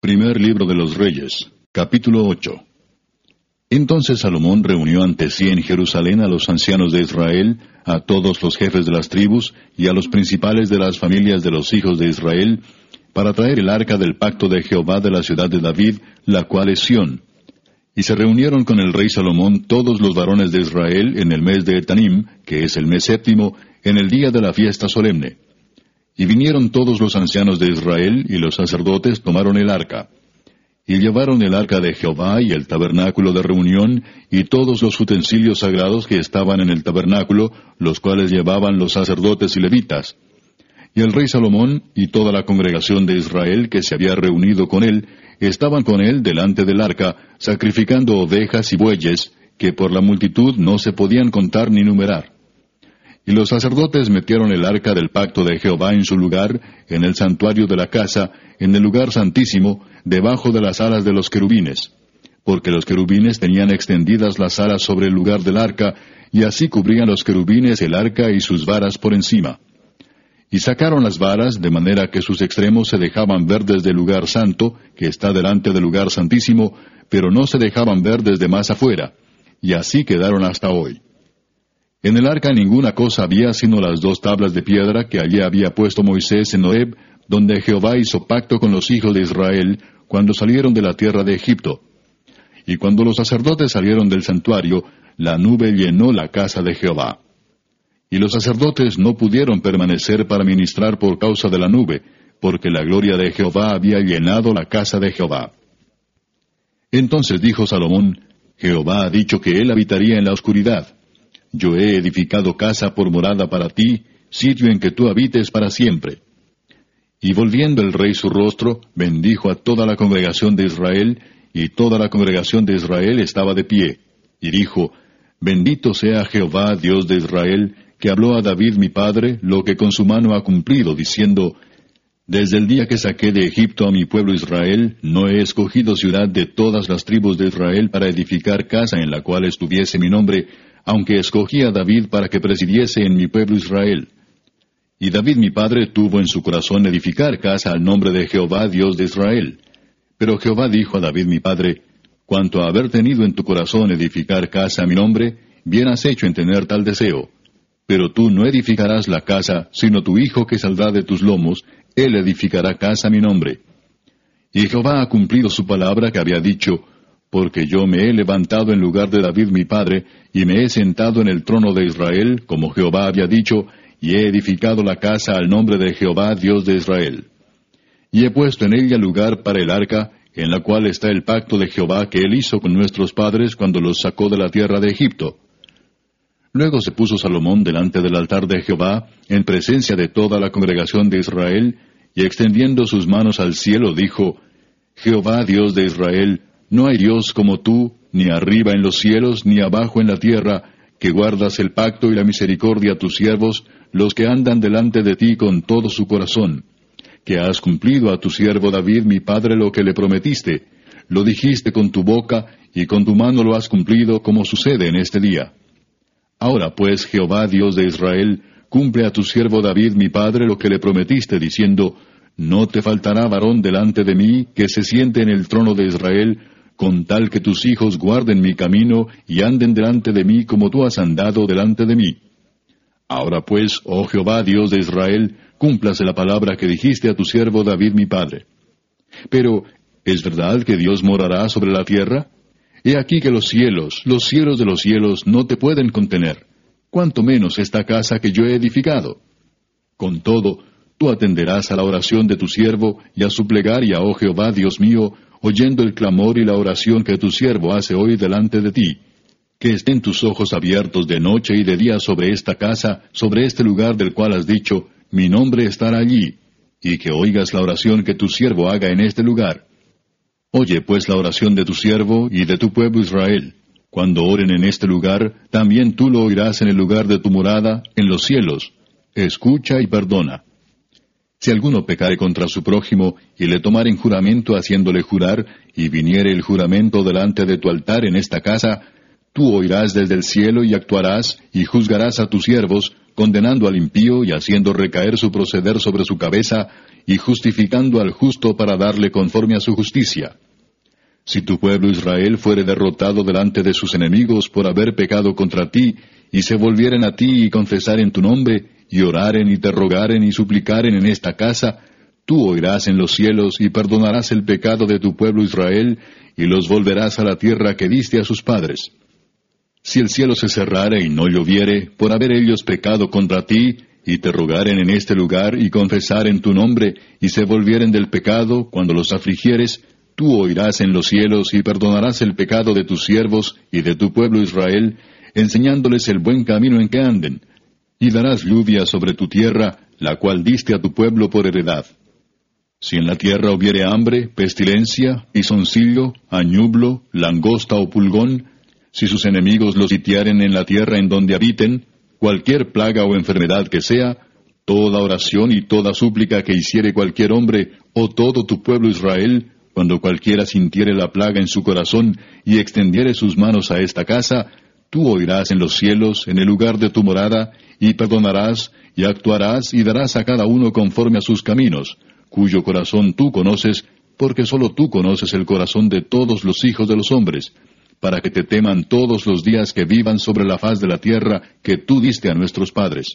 Primer libro de los Reyes, capítulo 8. Entonces Salomón reunió ante sí en Jerusalén a los ancianos de Israel, a todos los jefes de las tribus, y a los principales de las familias de los hijos de Israel, para traer el arca del pacto de Jehová de la ciudad de David, la cual es Sión. Y se reunieron con el rey Salomón todos los varones de Israel en el mes de Etanim, que es el mes séptimo, en el día de la fiesta solemne. Y vinieron todos los ancianos de Israel, y los sacerdotes tomaron el arca. Y llevaron el arca de Jehová y el tabernáculo de reunión, y todos los utensilios sagrados que estaban en el tabernáculo, los cuales llevaban los sacerdotes y levitas. Y el rey Salomón y toda la congregación de Israel que se había reunido con él, estaban con él delante del arca, sacrificando ovejas y bueyes, que por la multitud no se podían contar ni numerar. Y los sacerdotes metieron el arca del pacto de Jehová en su lugar, en el santuario de la casa, en el lugar santísimo, debajo de las alas de los querubines. Porque los querubines tenían extendidas las alas sobre el lugar del arca, y así cubrían los querubines el arca y sus varas por encima. Y sacaron las varas, de manera que sus extremos se dejaban ver desde el lugar santo, que está delante del lugar santísimo, pero no se dejaban ver desde más afuera. Y así quedaron hasta hoy. En el arca ninguna cosa había sino las 2 tablas de piedra que allí había puesto Moisés en Horeb, donde Jehová hizo pacto con los hijos de Israel, cuando salieron de la tierra de Egipto. Y cuando los sacerdotes salieron del santuario, la nube llenó la casa de Jehová. Y los sacerdotes no pudieron permanecer para ministrar por causa de la nube, porque la gloria de Jehová había llenado la casa de Jehová. Entonces dijo Salomón: Jehová ha dicho que él habitaría en la oscuridad. Yo he edificado casa por morada para ti, sitio en que tú habites para siempre. Y volviendo el rey su rostro, bendijo a toda la congregación de Israel, y toda la congregación de Israel estaba de pie. Y dijo: Bendito sea Jehová, Dios de Israel, que habló a David mi padre lo que con su mano ha cumplido, diciendo: Desde el día que saqué de Egipto a mi pueblo Israel, no he escogido ciudad de todas las tribus de Israel para edificar casa en la cual estuviese mi nombre, aunque escogí a David para que presidiese en mi pueblo Israel. Y David mi padre tuvo en su corazón edificar casa al nombre de Jehová Dios de Israel. Pero Jehová dijo a David mi padre: Cuanto a haber tenido en tu corazón edificar casa a mi nombre, bien has hecho en tener tal deseo. Pero tú no edificarás la casa, sino tu hijo que saldrá de tus lomos, él edificará casa a mi nombre. Y Jehová ha cumplido su palabra que había dicho: Porque yo me he levantado en lugar de David mi padre, y me he sentado en el trono de Israel, como Jehová había dicho, y he edificado la casa al nombre de Jehová Dios de Israel. Y he puesto en ella lugar para el arca, en la cual está el pacto de Jehová que él hizo con nuestros padres cuando los sacó de la tierra de Egipto. Luego se puso Salomón delante del altar de Jehová, en presencia de toda la congregación de Israel, y extendiendo sus manos al cielo dijo: Jehová Dios de Israel, no hay Dios como tú, ni arriba en los cielos, ni abajo en la tierra, que guardas el pacto y la misericordia a tus siervos, los que andan delante de ti con todo su corazón. Que has cumplido a tu siervo David mi padre lo que le prometiste. Lo dijiste con tu boca, y con tu mano lo has cumplido, como sucede en este día. Ahora pues, Jehová Dios de Israel, cumple a tu siervo David mi padre lo que le prometiste, diciendo: No te faltará varón delante de mí, que se siente en el trono de Israel, con tal que tus hijos guarden mi camino, y anden delante de mí como tú has andado delante de mí. Ahora pues, oh Jehová Dios de Israel, cúmplase la palabra que dijiste a tu siervo David mi padre. Pero, ¿es verdad que Dios morará sobre la tierra? He aquí que los cielos de los cielos, no te pueden contener, cuanto menos esta casa que yo he edificado. Con todo, tú atenderás a la oración de tu siervo, y a su plegaria, oh Jehová Dios mío, oyendo el clamor y la oración que tu siervo hace hoy delante de ti. Que estén tus ojos abiertos de noche y de día sobre esta casa, sobre este lugar del cual has dicho: Mi nombre estará allí, y que oigas la oración que tu siervo haga en este lugar. Oye pues la oración de tu siervo y de tu pueblo Israel. Cuando oren en este lugar, también tú lo oirás en el lugar de tu morada, en los cielos. Escucha y perdona. Si alguno pecare contra su prójimo, y le tomaren juramento haciéndole jurar, y viniere el juramento delante de tu altar en esta casa, tú oirás desde el cielo y actuarás, y juzgarás a tus siervos, condenando al impío y haciendo recaer su proceder sobre su cabeza, y justificando al justo para darle conforme a su justicia. Si tu pueblo Israel fuere derrotado delante de sus enemigos por haber pecado contra ti, y se volvieren a ti y confesaren tu nombre, y oraren y te rogaren y suplicaren en esta casa, tú oirás en los cielos y perdonarás el pecado de tu pueblo Israel, y los volverás a la tierra que diste a sus padres. Si el cielo se cerrare y no lloviere, por haber ellos pecado contra ti, y te rogaren en este lugar y confesaren tu nombre, y se volvieren del pecado cuando los afligieres, tú oirás en los cielos y perdonarás el pecado de tus siervos y de tu pueblo Israel, enseñándoles el buen camino en que anden, y darás lluvia sobre tu tierra, la cual diste a tu pueblo por heredad. Si en la tierra hubiere hambre, pestilencia, pisoncillo, añublo, langosta o pulgón, si sus enemigos los sitiaren en la tierra en donde habiten, cualquier plaga o enfermedad que sea, toda oración y toda súplica que hiciere cualquier hombre, o todo tu pueblo Israel, cuando cualquiera sintiere la plaga en su corazón y extendiere sus manos a esta casa, tú oirás en los cielos, en el lugar de tu morada, y perdonarás, y actuarás, y darás a cada uno conforme a sus caminos, cuyo corazón tú conoces, porque sólo tú conoces el corazón de todos los hijos de los hombres, para que te teman todos los días que vivan sobre la faz de la tierra que tú diste a nuestros padres.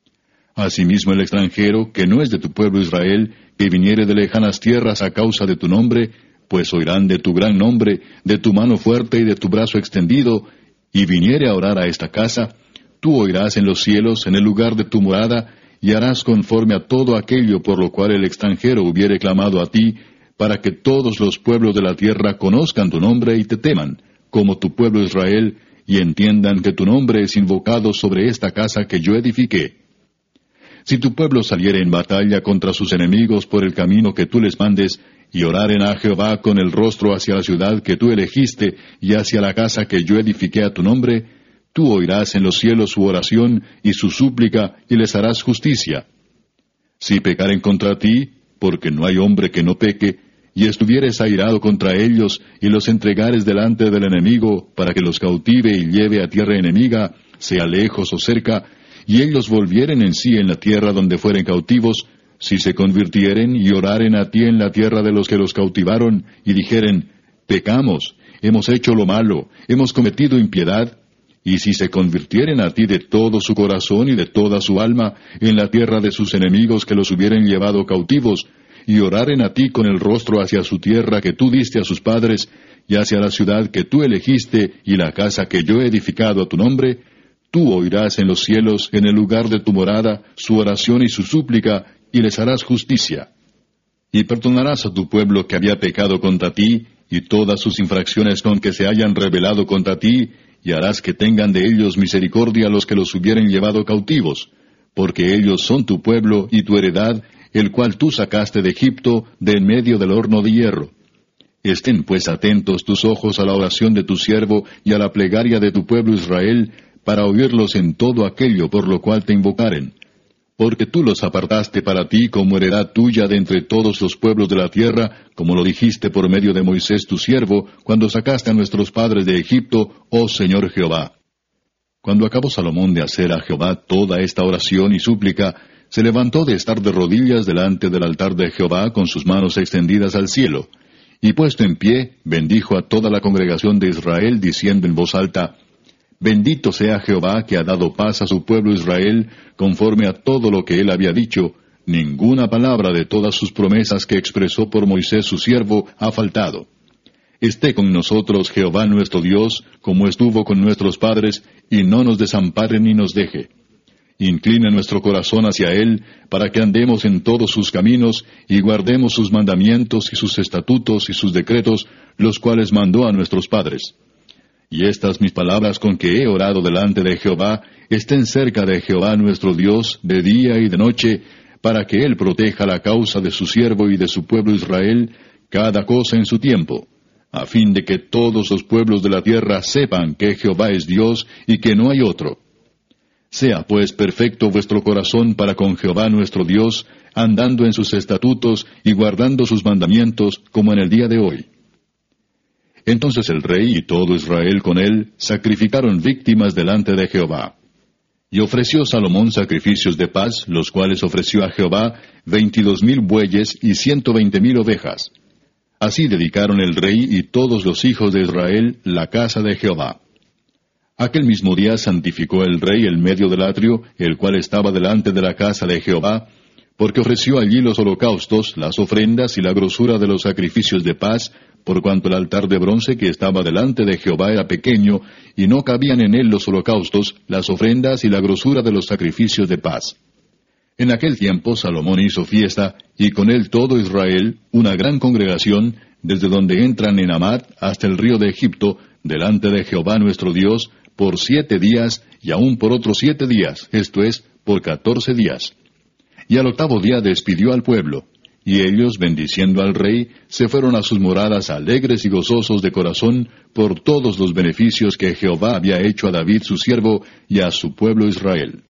Asimismo el extranjero, que no es de tu pueblo Israel, que viniere de lejanas tierras a causa de tu nombre, pues oirán de tu gran nombre, de tu mano fuerte y de tu brazo extendido, y viniere a orar a esta casa, tú oirás en los cielos, en el lugar de tu morada, y harás conforme a todo aquello por lo cual el extranjero hubiere clamado a ti, para que todos los pueblos de la tierra conozcan tu nombre y te teman, como tu pueblo Israel, y entiendan que tu nombre es invocado sobre esta casa que yo edifiqué. Si tu pueblo saliere en batalla contra sus enemigos por el camino que tú les mandes, y oraren a Jehová con el rostro hacia la ciudad que tú elegiste, y hacia la casa que yo edifiqué a tu nombre, tú oirás en los cielos su oración y su súplica, y les harás justicia. Si pecaren contra ti, porque no hay hombre que no peque, y estuvieres airado contra ellos, y los entregares delante del enemigo, para que los cautive y lleve a tierra enemiga, sea lejos o cerca, y ellos volvieren en sí en la tierra donde fueren cautivos, si se convirtieren y oraren a ti en la tierra de los que los cautivaron, y dijeren, pecamos, hemos hecho lo malo, hemos cometido impiedad, y si se convirtieren a ti de todo su corazón y de toda su alma en la tierra de sus enemigos que los hubieren llevado cautivos, y oraren a ti con el rostro hacia su tierra que tú diste a sus padres, y hacia la ciudad que tú elegiste y la casa que yo he edificado a tu nombre, tú oirás en los cielos, en el lugar de tu morada, su oración y su súplica, y les harás justicia. Y perdonarás a tu pueblo que había pecado contra ti, y todas sus infracciones con que se hayan rebelado contra ti, y harás que tengan de ellos misericordia los que los hubieren llevado cautivos, porque ellos son tu pueblo y tu heredad, el cual tú sacaste de Egipto, de en medio del horno de hierro. Estén pues atentos tus ojos a la oración de tu siervo y a la plegaria de tu pueblo Israel, para oírlos en todo aquello por lo cual te invocaren. Porque tú los apartaste para ti como heredad tuya de entre todos los pueblos de la tierra, como lo dijiste por medio de Moisés tu siervo, cuando sacaste a nuestros padres de Egipto, oh Señor Jehová. Cuando acabó Salomón de hacer a Jehová toda esta oración y súplica, se levantó de estar de rodillas delante del altar de Jehová con sus manos extendidas al cielo, y puesto en pie, bendijo a toda la congregación de Israel, diciendo en voz alta, Bendito sea Jehová que ha dado paz a su pueblo Israel, conforme a todo lo que él había dicho, ninguna palabra de todas sus promesas que expresó por Moisés su siervo ha faltado. Esté con nosotros Jehová nuestro Dios, como estuvo con nuestros padres, y no nos desampare ni nos deje. Inclina nuestro corazón hacia Él, para que andemos en todos sus caminos, y guardemos sus mandamientos y sus estatutos y sus decretos, los cuales mandó a nuestros padres. Y estas mis palabras con que he orado delante de Jehová, estén cerca de Jehová nuestro Dios, de día y de noche, para que Él proteja la causa de su siervo y de su pueblo Israel, cada cosa en su tiempo, a fin de que todos los pueblos de la tierra sepan que Jehová es Dios y que no hay otro. Sea pues perfecto vuestro corazón para con Jehová nuestro Dios, andando en sus estatutos y guardando sus mandamientos, como en el día de hoy. Entonces el rey y todo Israel con él sacrificaron víctimas delante de Jehová. Y ofreció Salomón sacrificios de paz, los cuales ofreció a Jehová 22,000 bueyes y 120,000 ovejas. Así dedicaron el rey y todos los hijos de Israel la casa de Jehová. Aquel mismo día santificó el rey el medio del atrio, el cual estaba delante de la casa de Jehová, porque ofreció allí los holocaustos, las ofrendas y la grosura de los sacrificios de paz, por cuanto el altar de bronce que estaba delante de Jehová era pequeño, y no cabían en él los holocaustos, las ofrendas y la grosura de los sacrificios de paz. En aquel tiempo Salomón hizo fiesta, y con él todo Israel, una gran congregación, desde donde entran en Amat hasta el río de Egipto, delante de Jehová nuestro Dios, por 7 días, y aún por otros 7 días, esto es, por 14 días. Y al 8º día despidió al pueblo. Y ellos, bendiciendo al rey, se fueron a sus moradas alegres y gozosos de corazón por todos los beneficios que Jehová había hecho a David su siervo y a su pueblo Israel.